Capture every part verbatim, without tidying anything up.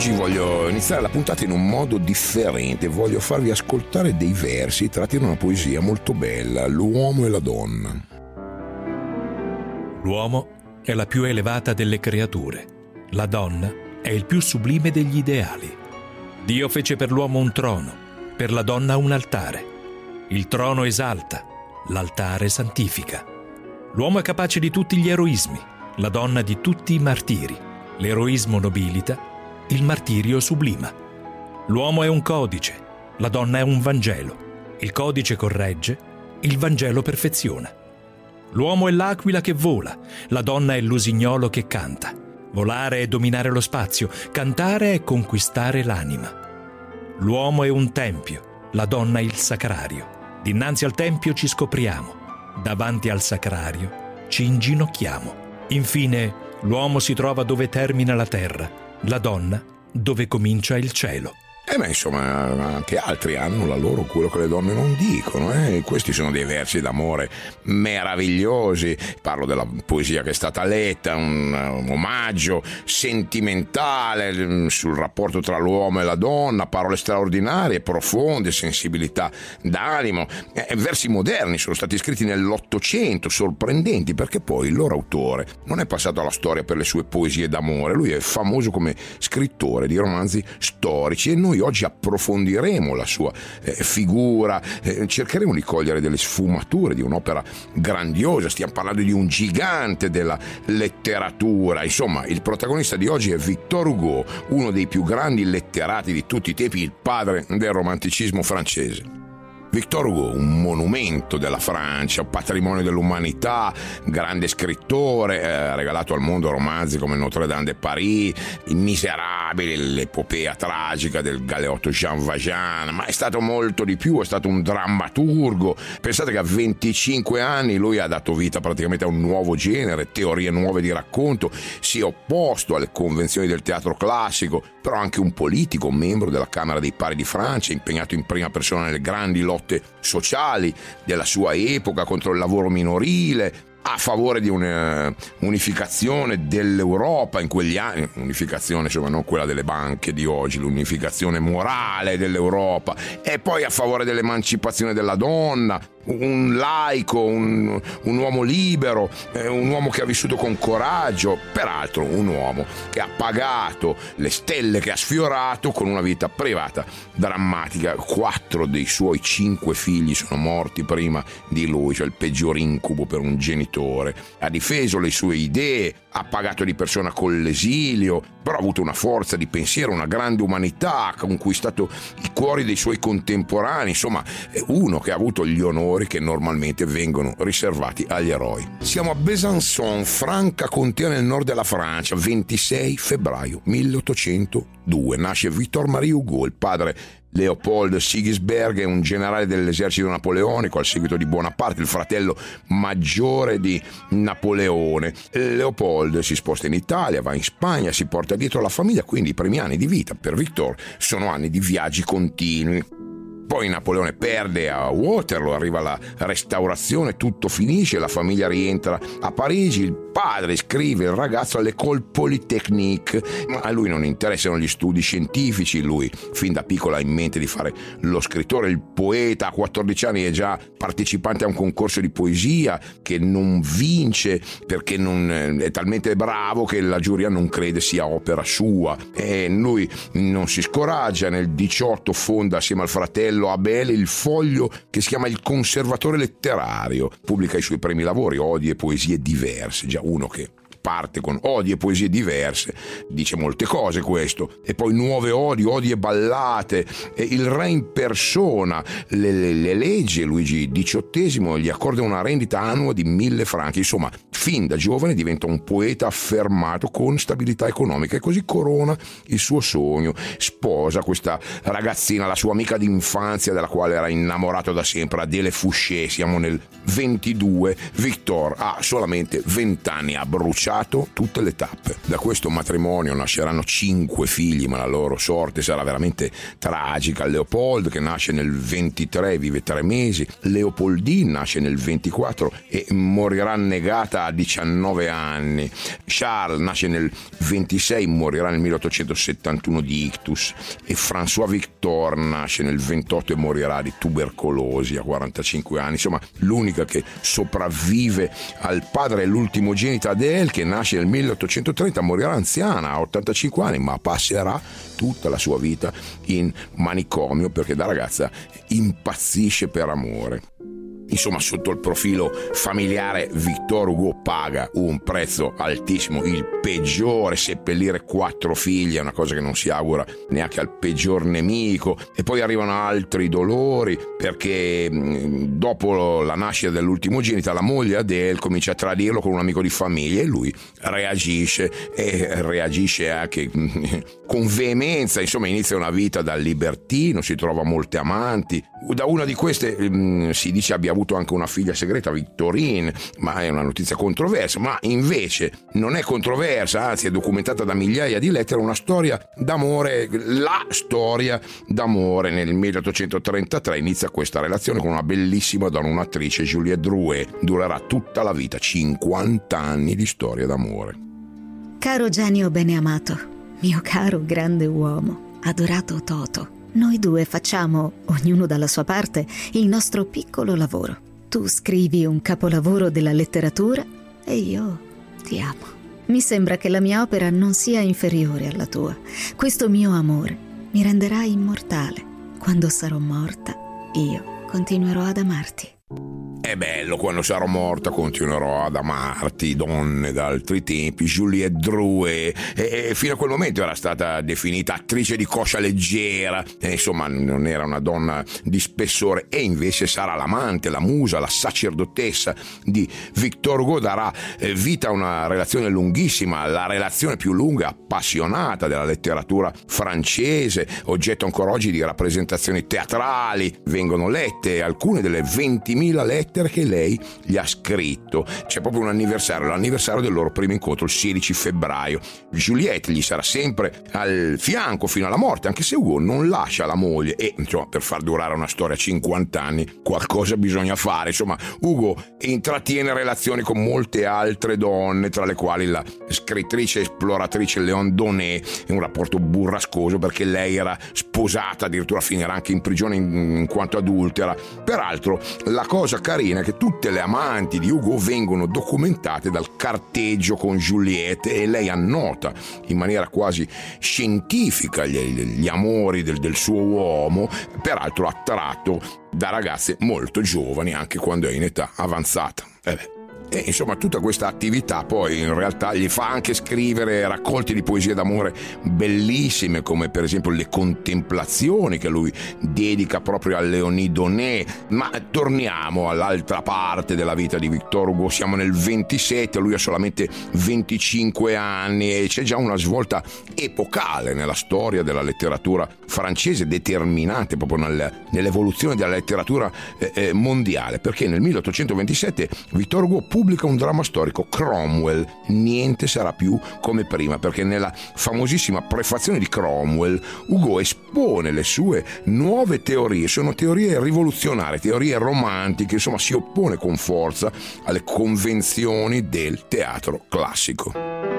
Oggi voglio iniziare la puntata in un modo differente, voglio farvi ascoltare dei versi tratti da una poesia molto bella, L'uomo e la donna. L'uomo è la più elevata delle creature, la donna è il più sublime degli ideali. Dio fece per l'uomo un trono, per la donna un altare. Il trono esalta, l'altare santifica. L'uomo è capace di tutti gli eroismi, la donna di tutti i martiri. L'eroismo nobilita, il martirio sublima. L'uomo è un codice, la donna è un Vangelo. Il codice corregge, il Vangelo perfeziona. L'uomo è l'aquila che vola, la donna è l'usignolo che canta. Volare è dominare lo spazio, cantare è conquistare l'anima. L'uomo è un tempio, la donna il sacrario. Dinanzi al tempio ci scopriamo, davanti al sacrario ci inginocchiamo. Infine, l'uomo si trova dove termina la terra, la donna dove comincia il cielo. Eh beh, insomma, anche altri hanno la loro, quello che le donne non dicono, eh? Questi sono dei versi d'amore meravigliosi. Parlo della poesia che è stata letta, un, un omaggio sentimentale sul rapporto tra l'uomo e la donna, parole straordinarie, profonde, sensibilità d'animo. Eh, versi moderni sono stati scritti nell'Ottocento, sorprendenti, perché poi il loro autore non è passato alla storia per le sue poesie d'amore, lui è famoso come scrittore di romanzi storici e noi oggi approfondiremo la sua eh, figura, eh, cercheremo di cogliere delle sfumature di un'opera grandiosa. Stiamo parlando di un gigante della letteratura. Insomma, il protagonista di oggi è Victor Hugo, uno dei più grandi letterati di tutti i tempi, il padre del romanticismo francese. Victor Hugo, un monumento della Francia, un patrimonio dell'umanità, grande scrittore, eh, regalato al mondo romanzi come Notre-Dame de Paris, I Miserabili, l'epopea tragica del galeotto Jean Valjean, ma è stato molto di più, è stato un drammaturgo. Pensate che a venticinque anni lui ha dato vita praticamente a un nuovo genere, teorie nuove di racconto, si è opposto alle convenzioni del teatro classico, però anche un politico, un membro della Camera dei Pari di Francia, impegnato in prima persona nelle grandi lotte sociali della sua epoca contro il lavoro minorile, a favore di un'unificazione dell'Europa in quegli anni, unificazione insomma non quella delle banche di oggi, l'unificazione morale dell'Europa, e poi a favore dell'emancipazione della donna, un laico, un, un uomo libero, eh, un uomo che ha vissuto con coraggio, peraltro un uomo che ha pagato le stelle che ha sfiorato con una vita privata drammatica. Quattro dei suoi cinque figli sono morti prima di lui, cioè il peggior incubo per un genitore. Ha difeso le sue idee, ha pagato di persona con l'esilio, però ha avuto una forza di pensiero, una grande umanità, ha conquistato i cuori dei suoi contemporanei. Insomma, è uno che ha avuto gli onori che normalmente vengono riservati agli eroi. Siamo a Besançon, Franca Contea, nel nord della Francia, ventisei febbraio milleottocentodue. Nasce Victor-Marie Hugo, il padre Leopold Sigisberg è un generale dell'esercito napoleonico al seguito di Bonaparte, il fratello maggiore di Napoleone. Leopold si sposta in Italia, va in Spagna, si porta dietro la famiglia, quindi i primi anni di vita per Victor sono anni di viaggi continui. Poi Napoleone perde a Waterloo, arriva la restaurazione, tutto finisce, la famiglia rientra a Parigi, il padre iscrive il ragazzo all'École Polytechnique, ma a lui non interessano gli studi scientifici, lui fin da piccolo ha in mente di fare lo scrittore, il poeta. A quattordici anni è già partecipante a un concorso di poesia che non vince perché non è talmente bravo che la giuria non crede sia opera sua, e lui non si scoraggia. Nel diciotto fonda assieme al fratello Abele il foglio che si chiama Il Conservatore Letterario, pubblica i suoi primi lavori, Odi e poesie diverse. Già uno che parte con odi e poesie diverse dice molte cose questo, e poi nuove odi, odi e ballate, e il re in persona le, le, le legge, Luigi diciottesimo gli accorda una rendita annua di mille franchi. Insomma, fin da giovane diventa un poeta affermato con stabilità economica, e così corona il suo sogno, sposa questa ragazzina, la sua amica d'infanzia della quale era innamorato da sempre, Adele Fouché. Siamo nel ventidue, Victor ha solamente venti anni, ha bruciato passato tutte le tappe. Da questo matrimonio nasceranno cinque figli, ma la loro sorte sarà veramente tragica. Leopold, che nasce nel ventitré, vive tre mesi. Leopoldine nasce nel ventiquattro e morirà annegata a diciannove anni. Charles nasce nel ventisei, morirà nel milleottocentosettantuno di ictus, e François Victor nasce nel ventotto e morirà di tubercolosi a quarantacinque anni. Insomma, l'unica che sopravvive al padre è l'ultimogenita Adèle, che nasce nel milleottocentotrenta, morirà anziana a ottantacinque anni, ma passerà tutta la sua vita in manicomio perché da ragazza impazzisce per amore. Insomma, sotto il profilo familiare Victor Hugo paga un prezzo altissimo, il peggiore. Seppellire quattro figli è una cosa che non si augura neanche al peggior nemico. E poi arrivano altri dolori, perché dopo la nascita dell'ultimogenita la moglie Adèle comincia a tradirlo con un amico di famiglia e lui reagisce e reagisce anche con veemenza. Insomma, inizia una vita da libertino, si trova molte amanti. Da una di queste mh, si dice abbia avuto anche una figlia segreta, Victorine, ma è una notizia controversa. Ma invece non è controversa, anzi è documentata da migliaia di lettere, una storia d'amore, la storia d'amore. Nel milleottocentotrentatré inizia questa relazione con una bellissima donna, un'attrice, Juliette Drouet. Durerà tutta la vita, cinquanta anni di storia d'amore. Caro genio beneamato, mio caro grande uomo, adorato Toto, noi due facciamo, ognuno dalla sua parte, il nostro piccolo lavoro. Tu scrivi un capolavoro della letteratura e io ti amo. Mi sembra che la mia opera non sia inferiore alla tua. Questo mio amore mi renderà immortale. Quando sarò morta, io continuerò ad amarti. È bello, quando sarò morta continuerò ad amarti, donne d'altri tempi, Juliette Drouet, e, e fino a quel momento era stata definita attrice di coscia leggera, e insomma non era una donna di spessore, e invece sarà l'amante, la musa, la sacerdotessa di Victor Hugo. Darà eh, vita a una relazione lunghissima, la relazione più lunga e appassionata della letteratura francese, oggetto ancora oggi di rappresentazioni teatrali. Vengono lette alcune delle ventimila lettere che lei gli ha scritto. C'è proprio un anniversario, l'anniversario del loro primo incontro, il sedici febbraio. Juliette gli sarà sempre al fianco fino alla morte, anche se Hugo non lascia la moglie, e insomma, per far durare una storia a cinquanta anni qualcosa bisogna fare. Insomma, Hugo intrattiene relazioni con molte altre donne, tra le quali la scrittrice e esploratrice Léon Donnet. È un rapporto burrascoso perché lei era sposata, addirittura finirà anche in prigione in, in quanto adultera. Peraltro la cosa carina è che tutte le amanti di Hugo vengono documentate dal carteggio con Juliette, e lei annota in maniera quasi scientifica gli, gli amori del, del suo uomo, peraltro attratto da ragazze molto giovani anche quando è in età avanzata. Eh beh. E insomma, tutta questa attività poi in realtà gli fa anche scrivere raccolti di poesie d'amore bellissime, come per esempio Le Contemplazioni, che lui dedica proprio a Léonie Donnet. Ma torniamo all'altra parte della vita di Victor Hugo. Siamo nel ventisette, lui ha solamente venticinque anni, e c'è già una svolta epocale nella storia della letteratura francese, determinante proprio nel, nell'evoluzione della letteratura eh, mondiale, perché nel milleottocentoventisette Victor Hugo pubblica un dramma storico, Cromwell. Niente sarà più come prima, perché nella famosissima prefazione di Cromwell Hugo espone le sue nuove teorie. Sono teorie rivoluzionarie, teorie romantiche, insomma si oppone con forza alle convenzioni del teatro classico.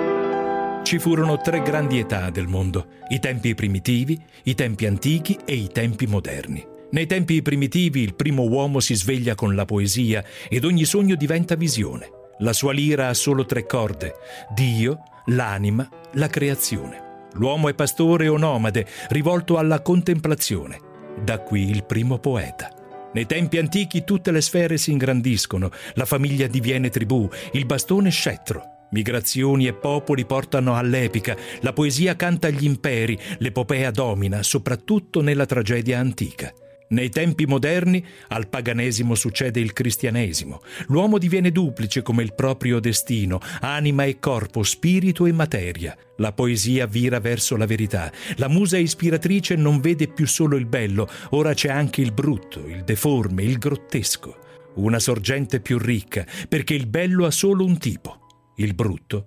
Ci furono tre grandi età del mondo: i tempi primitivi, i tempi antichi e i tempi moderni. Nei tempi primitivi il primo uomo si sveglia con la poesia ed ogni sogno diventa visione. La sua lira ha solo tre corde: Dio, l'anima, la creazione. L'uomo è pastore o nomade, rivolto alla contemplazione. Da qui il primo poeta. Nei tempi antichi tutte le sfere si ingrandiscono, la famiglia diviene tribù, il bastone scettro. Migrazioni e popoli portano all'epica, la poesia canta agli imperi, l'epopea domina, soprattutto nella tragedia antica. Nei tempi moderni al paganesimo succede il cristianesimo. L'uomo diviene duplice come il proprio destino, anima e corpo, spirito e materia. La poesia vira verso la verità. La musa ispiratrice non vede più solo il bello, ora c'è anche il brutto, il deforme, il grottesco. Una sorgente più ricca, perché il bello ha solo un tipo. Il brutto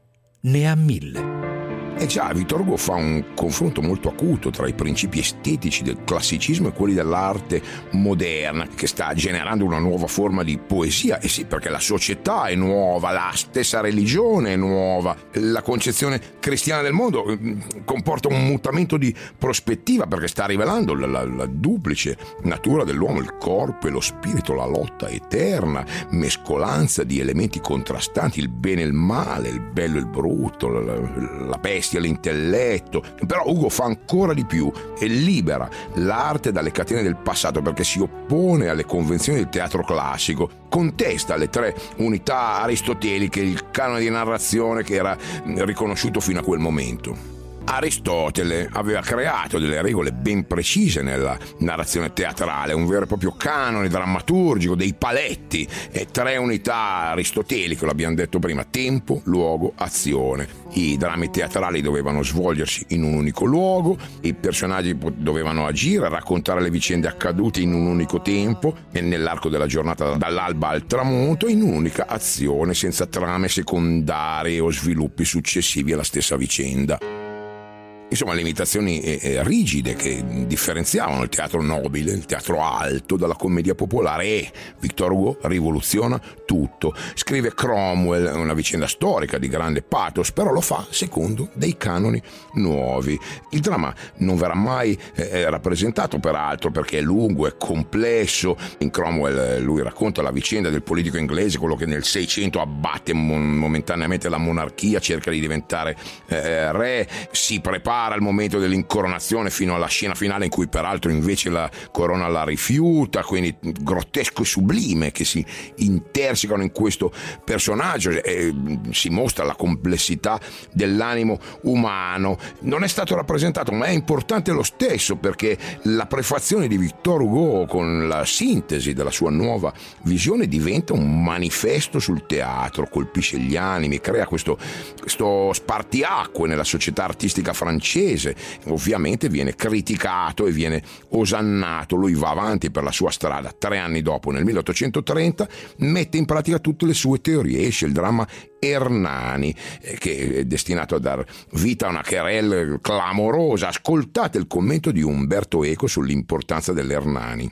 ne ha mille. E già, Victor Hugo fa un confronto molto acuto tra i principi estetici del classicismo e quelli dell'arte moderna, che sta generando una nuova forma di poesia. E sì, perché la società è nuova, la stessa religione è nuova, la concezione cristiana del mondo comporta un mutamento di prospettiva, perché sta rivelando la, la, la duplice natura dell'uomo, il corpo e lo spirito, la lotta eterna, mescolanza di elementi contrastanti, il bene e il male, il bello e il brutto, la, la, la peste, l'intelletto. Però Ugo fa ancora di più e libera l'arte dalle catene del passato, perché si oppone alle convenzioni del teatro classico, contesta le tre unità aristoteliche, il canone di narrazione che era riconosciuto fino a quel momento. Aristotele aveva creato delle regole ben precise nella narrazione teatrale, un vero e proprio canone drammaturgico, dei paletti, e tre unità aristoteliche, l'abbiamo detto prima: tempo, luogo, azione. I drammi teatrali dovevano svolgersi in un unico luogo, i personaggi dovevano agire, raccontare le vicende accadute in un unico tempo e nell'arco della giornata dall'alba al tramonto, in un'unica azione, senza trame secondarie o sviluppi successivi alla stessa vicenda. Insomma, limitazioni eh, rigide che differenziavano il teatro nobile, il teatro alto dalla commedia popolare, e Victor Hugo rivoluziona tutto. Scrive Cromwell, una vicenda storica di grande pathos, però lo fa secondo dei canoni nuovi. Il dramma non verrà mai eh, rappresentato, peraltro, perché è lungo, è complesso. In Cromwell lui racconta la vicenda del politico inglese, quello che nel Seicento abbatte momentaneamente la monarchia, cerca di diventare eh, re, si prepara al momento dell'incoronazione fino alla scena finale, in cui peraltro invece la corona la rifiuta, quindi grottesco e sublime che si intersecano in questo personaggio, e si mostra la complessità dell'animo umano. Non è stato rappresentato, ma è importante lo stesso, perché la prefazione di Victor Hugo con la sintesi della sua nuova visione diventa un manifesto sul teatro, colpisce gli animi, crea questo, questo spartiacque nella società artistica francese. Ovviamente viene criticato e viene osannato. Lui va avanti per la sua strada. Tre anni dopo, nel milleottocentotrenta, mette in pratica tutte le sue teorie. Esce il dramma Ernani, che è destinato a dar vita a una querelle clamorosa. Ascoltate il commento di Umberto Eco sull'importanza dell'Ernani.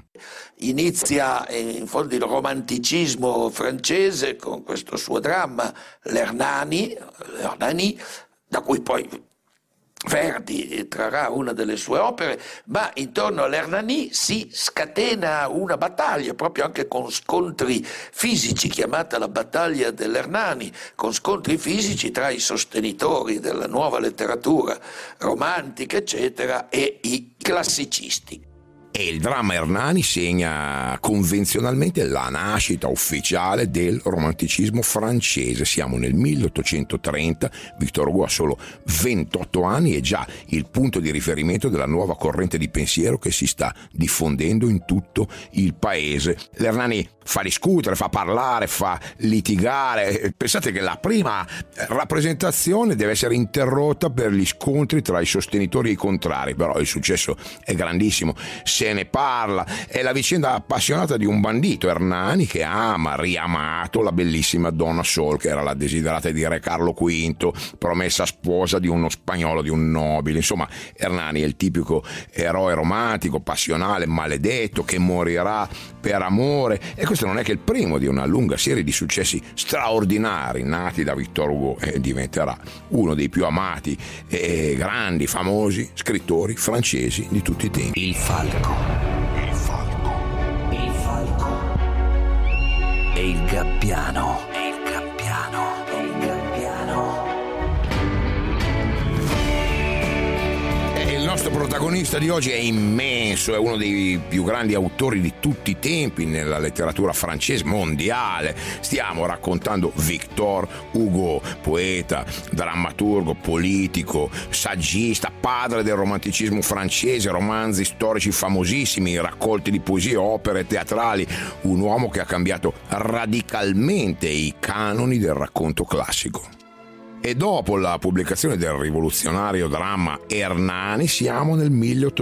Inizia in fondo il romanticismo francese con questo suo dramma, l'Ernani, l'Ernani, da cui poi Verdi trarrà una delle sue opere, ma intorno all'Ernani si scatena una battaglia, proprio anche con scontri fisici, chiamata la battaglia dell'Ernani, con scontri fisici tra i sostenitori della nuova letteratura romantica, eccetera, e i classicisti. E il dramma Ernani segna convenzionalmente la nascita ufficiale del romanticismo francese. Siamo nel milleottocentotrenta, Victor Hugo ha solo ventotto anni e già il punto di riferimento della nuova corrente di pensiero che si sta diffondendo in tutto il paese. L'Ernani fa discutere, fa parlare, fa litigare. Pensate che la prima rappresentazione deve essere interrotta per gli scontri tra i sostenitori e i contrari, però il successo è grandissimo. Se ne parla, è la vicenda appassionata di un bandito, Ernani, che ama, riamato, la bellissima donna Sol, che era la desiderata di re Carlo quinto, promessa sposa di uno spagnolo, di un nobile. Insomma, Ernani è il tipico eroe romantico, passionale, maledetto, che morirà per amore. E questo non è che il primo di una lunga serie di successi straordinari nati da Victor Hugo, e diventerà uno dei più amati e grandi, famosi scrittori francesi di tutti i tempi. Il falco. Il falco. Il falco. E il gabbiano. E il gabbiano. E il gabbiano. E il nostro protagonista di oggi è immenso, è uno dei più grandi autori di tutti i tempi nella letteratura francese mondiale. Stiamo raccontando Victor Hugo, poeta, drammaturgo, politico, saggista, padre del romanticismo francese, romanzi storici famosissimi, raccolti di poesie, opere teatrali, un uomo che ha cambiato radicalmente i canoni del racconto classico. E dopo la pubblicazione del rivoluzionario dramma Ernani siamo nel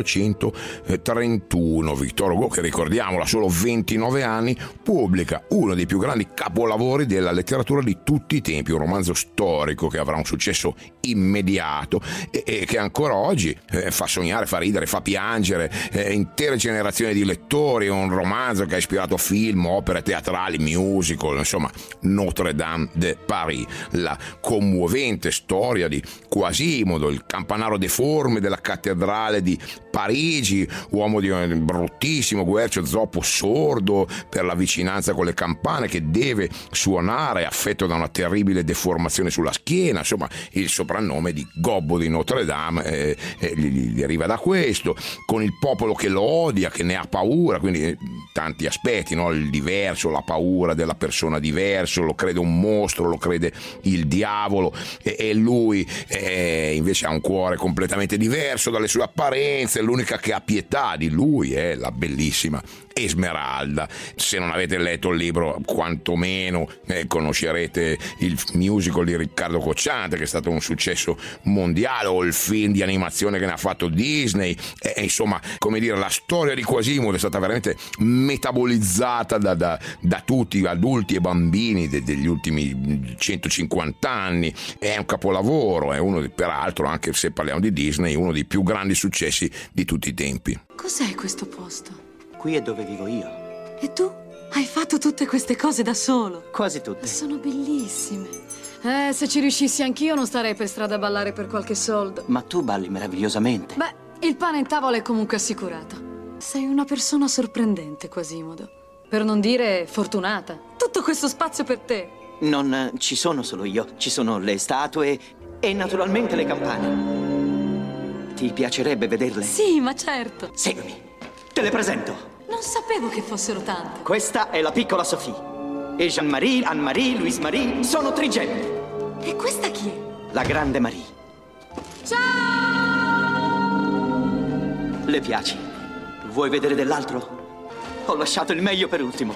milleottocentotrentuno. Victor Hugo, che ricordiamolo ha solo ventinove anni, pubblica uno dei più grandi capolavori della letteratura di tutti i tempi, un romanzo storico che avrà un successo immediato e, e che ancora oggi eh, fa sognare, fa ridere, fa piangere eh, intere generazioni di lettori. Un romanzo che ha ispirato film, opere teatrali, musical, insomma Notre Dame de Paris, la commuovente storia di Quasimodo, il campanaro deforme della cattedrale di Parigi, uomo di un bruttissimo guercio zoppo, sordo per la vicinanza con le campane, che deve suonare, affetto da una terribile deformazione sulla schiena. Insomma, il soprannome di Gobbo di Notre Dame eh, eh, gli, gli arriva da questo, con il popolo che lo odia, che ne ha paura, quindi eh, tanti aspetti, no? Il diverso, la paura della persona diverso, lo crede un mostro, lo crede il diavolo, e, e lui eh, invece ha un cuore completamente diverso dalle sue apparenze. L'unica che ha pietà di lui è la bellissima Esmeralda. Se non avete letto il libro, quantomeno eh, conoscerete il musical di Riccardo Cocciante, che è stato un successo mondiale, o il film di animazione che ne ha fatto Disney. Eh, insomma, come dire, la storia di Quasimodo è stata veramente metabolizzata da, da, da tutti, adulti e bambini de, degli ultimi centocinquanta anni. È un capolavoro, è uno, peraltro, anche se parliamo di Disney, uno dei più grandi successi di tutti i tempi. Cos'è questo posto? Qui è dove vivo io. E tu? Hai fatto tutte queste cose da solo? Quasi tutte. Sono bellissime. Eh, se ci riuscissi anch'io non starei per strada a ballare per qualche soldo. Ma tu balli meravigliosamente. Beh, il pane in tavola è comunque assicurato. Sei una persona sorprendente, Quasimodo. Per non dire fortunata. Tutto questo spazio per te. Non eh, ci sono solo io. Ci sono le statue e naturalmente le campane. Ti piacerebbe vederle? Sì, ma certo. Seguimi. Te le presento. Non sapevo che fossero tante. Questa è la piccola Sophie. E Jean-Marie, Anne-Marie, Louise-Marie sono trigemini. E questa chi è? La grande Marie. Ciao! Le piaci? Vuoi vedere dell'altro? Ho lasciato il meglio per ultimo.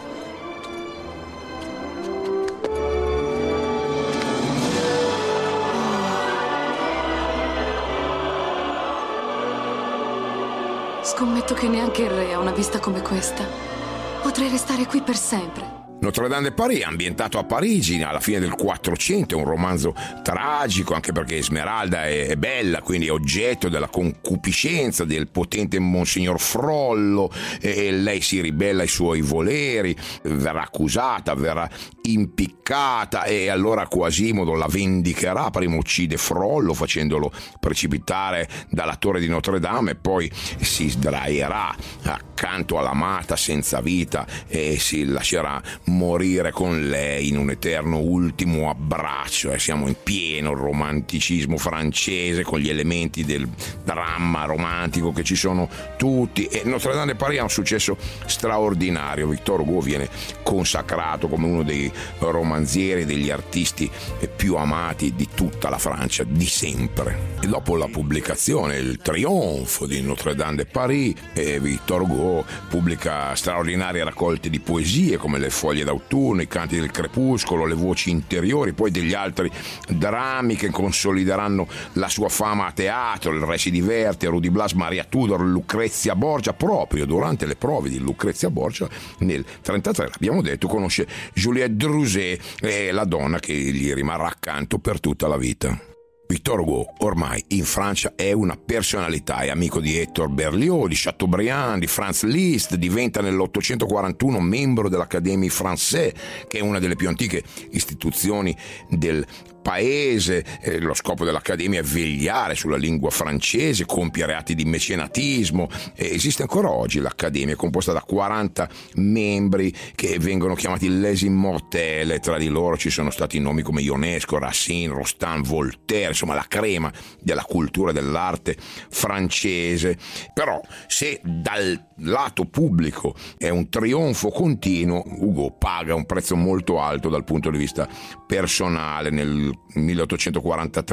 Scommetto che neanche il re ha una vista come questa. Potrei restare qui per sempre. Notre Dame de Paris è ambientato a Parigi alla fine del Quattrocento, è un romanzo tragico, anche perché Esmeralda è, è bella, quindi è oggetto della concupiscenza del potente Monsignor Frollo, e lei si ribella ai suoi voleri, verrà accusata, verrà impiccata, e allora Quasimodo la vendicherà. Prima uccide Frollo facendolo precipitare dalla torre di Notre Dame, e poi si sdraierà accanto all'amata senza vita e si lascerà morire con lei in un eterno ultimo abbraccio. E siamo in pieno romanticismo francese, con gli elementi del dramma romantico che ci sono tutti, e Notre Dame de Paris ha un successo straordinario. Victor Hugo viene consacrato come uno dei romanzieri, degli artisti più amati di tutta la Francia di sempre. E dopo la pubblicazione, il trionfo di Notre Dame de Paris, eh, Victor Hugo pubblica straordinarie raccolte di poesie come Le foglie d'autunno, I canti del crepuscolo, Le voci interiori, poi degli altri drammi che consolideranno la sua fama a teatro. Il Re si diverte, Rudy Blas, Maria Tudor, Lucrezia Borgia. Proprio durante le prove di Lucrezia Borgia nel trentatré, l'abbiamo detto, conosce Juliette Druzé, eh, la donna che gli rimarrà accanto per tutta la vita. Victor Hugo ormai in Francia è una personalità, è amico di Hector Berlioz, di Chateaubriand, di Franz Liszt, diventa nell'ottocentoquarantuno membro dell'Académie Française, che è una delle più antiche istituzioni del paese. Eh, lo scopo dell'Accademia è vegliare sulla lingua francese, compiere atti di mecenatismo. Eh, esiste ancora oggi l'Accademia, è composta da quaranta membri che vengono chiamati les immortels. Tra di loro ci sono stati nomi come Ionesco, Racine, Rostand, Voltaire, insomma la crema della cultura e dell'arte francese. Però se dal lato pubblico è un trionfo continuo, Hugo paga un prezzo molto alto dal punto di vista personale. Nel milleottocentoquarantatré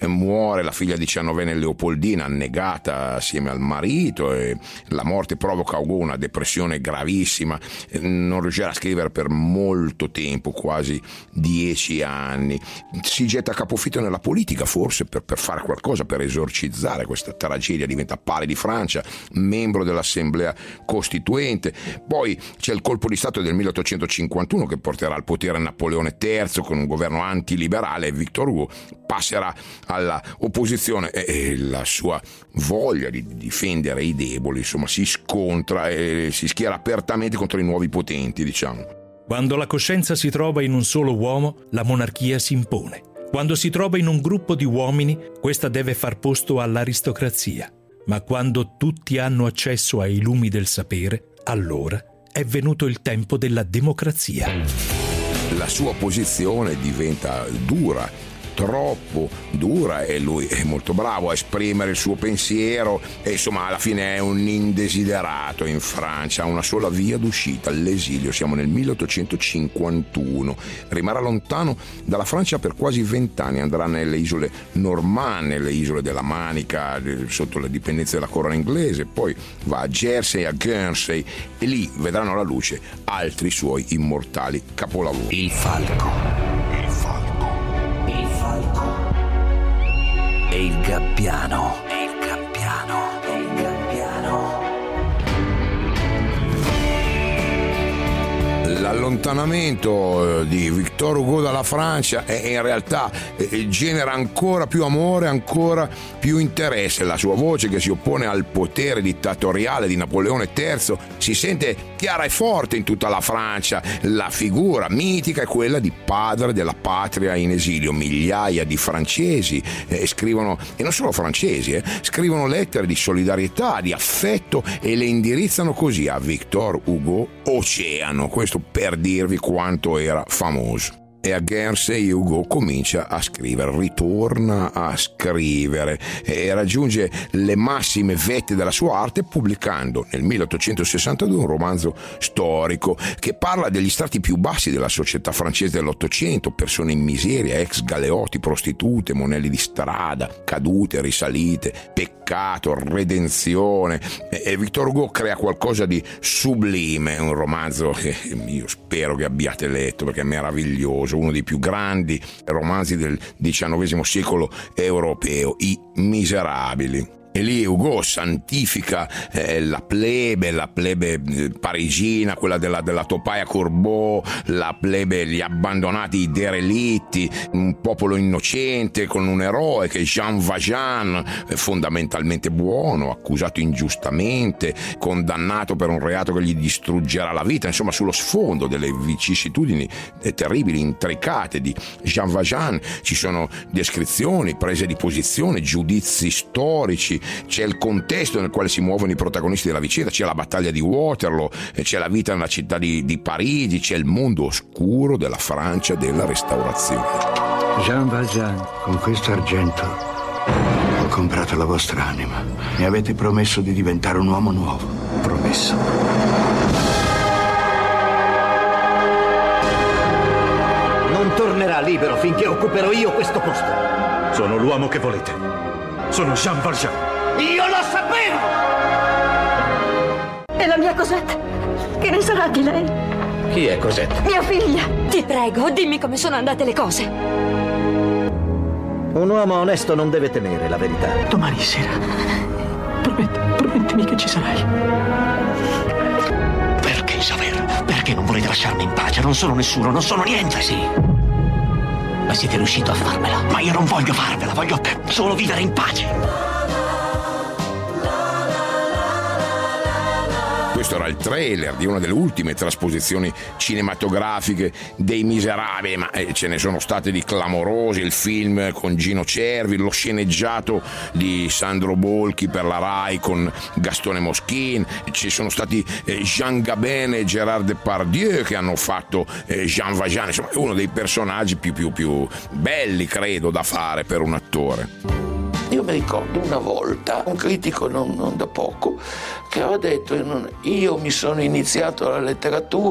eh, muore la figlia diciannovenne Leopoldina, annegata assieme al marito, e la morte provoca a Hugo una depressione gravissima. Eh, non riuscirà a scrivere per molto tempo, quasi dieci anni. Si getta a capofitto nella politica, forse per, per fare qualcosa, per esorcizzare questa tragedia. Diventa pari di Francia, membro dell'Assemblea Costituente. Poi c'è il colpo di Stato del milleottocentocinquantuno che porterà al potere Napoleone terzo con un governo antiliberale, e Victor Hugo passerà alla opposizione, e la sua voglia di difendere i deboli, insomma, si scontra e si schiera apertamente contro i nuovi potenti, diciamo. Quando la coscienza si trova in un solo uomo, la monarchia si impone. Quando si trova in un gruppo di uomini, questa deve far posto all'aristocrazia. Ma quando tutti hanno accesso ai lumi del sapere, allora è venuto il tempo della democrazia. La sua posizione diventa dura, troppo dura, e lui è molto bravo a esprimere il suo pensiero, e insomma alla fine è un indesiderato in Francia, ha una sola via d'uscita, l'esilio. Siamo nel milleottocentocinquantuno, rimarrà lontano dalla Francia per quasi vent'anni, andrà nelle isole Normanne, le isole della Manica, sotto la dipendenza della corona inglese, poi va a Jersey, a Guernsey, e lì vedranno la luce altri suoi immortali capolavori. Il falco. E il gabbiano. E il gabbiano. E il gabbiano. L'allontanamento di Victor Hugo dalla Francia è in realtà eh, genera ancora più amore, ancora più interesse. La sua voce, che si oppone al potere dittatoriale di Napoleone terzo, si sente chiara e forte in tutta la Francia. La figura mitica è quella di padre della patria in esilio. Migliaia di francesi eh, scrivono, e non solo francesi, eh, scrivono lettere di solidarietà, di affetto, e le indirizzano così a Victor Hugo Oceano. Questo per dirvi quanto era famoso. E a Guernsey Hugo comincia a scrivere, ritorna a scrivere e raggiunge le massime vette della sua arte pubblicando nel milleottocentosessantadue un romanzo storico che parla degli strati più bassi della società francese dell'Ottocento, persone in miseria, ex galeotti, prostitute, monelli di strada, cadute, risalite, peccato, redenzione, e Victor Hugo crea qualcosa di sublime, un romanzo che io spero che abbiate letto perché è meraviglioso, uno dei più grandi romanzi del diciannovesimo secolo europeo, I Miserabili. E lì Hugo santifica eh, la plebe, la plebe eh, parigina, quella della, della Topaia Corbeau, la plebe, gli abbandonati, i derelitti, un popolo innocente con un eroe che è Jean Valjean, eh, fondamentalmente buono, accusato ingiustamente, condannato per un reato che gli distruggerà la vita. Insomma, sullo sfondo delle vicissitudini eh, terribili, intricate di Jean Valjean ci sono descrizioni, prese di posizione, giudizi storici. C'è il contesto nel quale si muovono i protagonisti della vicenda, c'è la battaglia di Waterloo, c'è la vita nella città di, di Parigi, c'è il mondo oscuro della Francia della Restaurazione. Jean Valjean, con questo argento ho comprato la vostra anima. Mi avete promesso di diventare un uomo nuovo. Promesso. Non tornerà libero finché occuperò io questo posto. Sono l'uomo che volete. Sono Jean Valjean. Io lo sapevo! E la mia Cosette? Che ne sarà di lei? Chi è Cosette? Mia figlia! Ti prego, dimmi come sono andate le cose. Un uomo onesto non deve temere la verità. Domani sera. Prometti, promettimi che ci sarai. Perché, Javert? Perché non volete lasciarmi in pace? Non sono nessuno, non sono niente. Sì. Ma siete riuscito a farmela. Ma io non voglio farmela, voglio solo vivere in pace. Questo era il trailer di una delle ultime trasposizioni cinematografiche dei Miserabili, ma ce ne sono state di clamorosi. Il film con Gino Cervi, lo sceneggiato di Sandro Bolchi per la Rai con Gastone Moschin, ci sono stati Jean Gabin e Gérard Depardieu che hanno fatto Jean Valjean. Insomma, è uno dei personaggi più, più, più belli, credo, da fare per un attore. Io mi ricordo una volta un critico non, non da poco che aveva detto: io mi sono iniziato la letteratura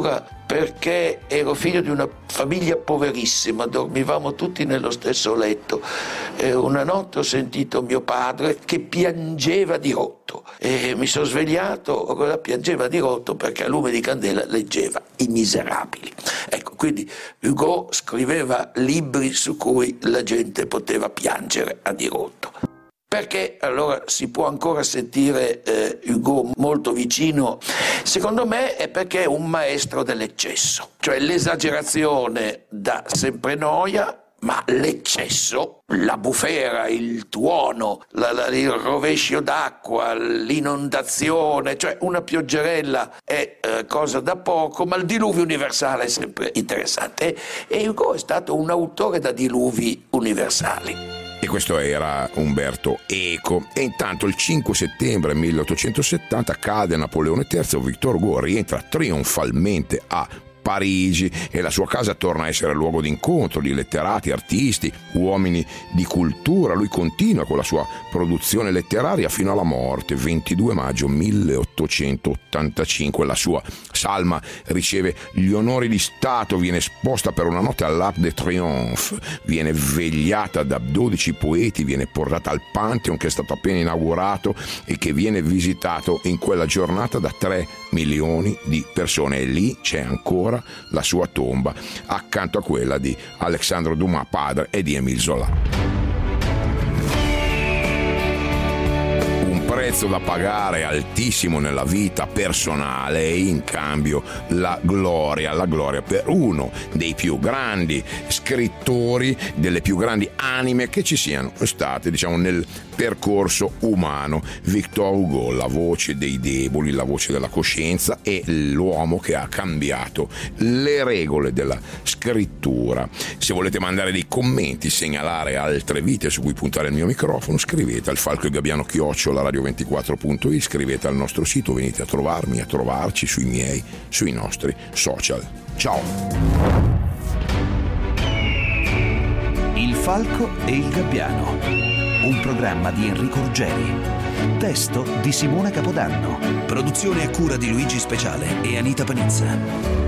perché ero figlio di una famiglia poverissima, dormivamo tutti nello stesso letto e una notte ho sentito mio padre che piangeva di rotto e mi sono svegliato, piangeva di rotto perché a lume di candela leggeva I Miserabili. Ecco, quindi Hugo scriveva libri su cui la gente poteva piangere a dirotto. Perché allora si può ancora sentire eh, Hugo molto vicino? Secondo me è perché è un maestro dell'eccesso, cioè l'esagerazione dà sempre noia, ma l'eccesso, la bufera, il tuono, la, la, il rovescio d'acqua, l'inondazione, cioè una pioggerella è eh, cosa da poco, ma il diluvio universale è sempre interessante. E, e Hugo è stato un autore da diluvi universali. E questo era Umberto Eco. E intanto il cinque settembre milleottocentosettanta cade Napoleone terzo, Victor Hugo rientra trionfalmente a Parigi e la sua casa torna a essere luogo di incontro di letterati, artisti, uomini di cultura. Lui continua con la sua produzione letteraria fino alla morte, ventidue maggio milleottocentottantacinque. La sua salma riceve gli onori di Stato, viene esposta per una notte all'Arc de Triomphe, viene vegliata da dodici poeti, viene portata al Pantheon che è stato appena inaugurato e che viene visitato in quella giornata da tre milioni di persone, e lì c'è ancora la sua tomba accanto a quella di Alexandre Dumas padre e di Émile Zola. Un prezzo da pagare altissimo nella vita personale e in cambio la gloria, la gloria per uno dei più grandi scrittori, delle più grandi anime che ci siano state, diciamo, nel percorso umano. Victor Hugo, la voce dei deboli, la voce della coscienza, e l'uomo che ha cambiato le regole della scrittura. Se volete mandare dei commenti, segnalare altre vite su cui puntare il mio microfono, scrivete al falco e gabbiano chiocciola radio ventiquattro punto it, scrivete al nostro sito, venite a trovarmi, a trovarci sui miei, sui nostri social. Ciao! Il falco e il gabbiano, un programma di Enrico Ruggeri, testo di Simona Capodanno, produzione a cura di Luigi Speciale e Anita Panizza.